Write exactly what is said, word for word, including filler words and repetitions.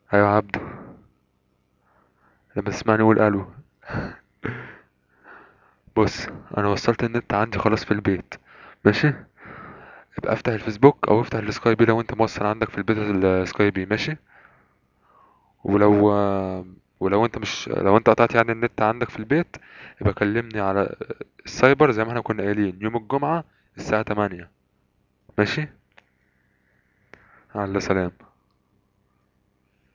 ايوه يا عبدو. لما تسمعني قول الو. بص، انا وصلت النت عندي خلاص في البيت. ماشي. ابقى افتح الفيسبوك او افتح السكاي بي لو انت موصل عندك في البيت السكاي بي. ماشي. ولو ولو انت مش لو انت قطعت يعني النت عندك في البيت، يبقى كلمني على السايبر زي ما احنا كنا قايلين يوم الجمعة الساعة تمانية. ماشي. على سلام.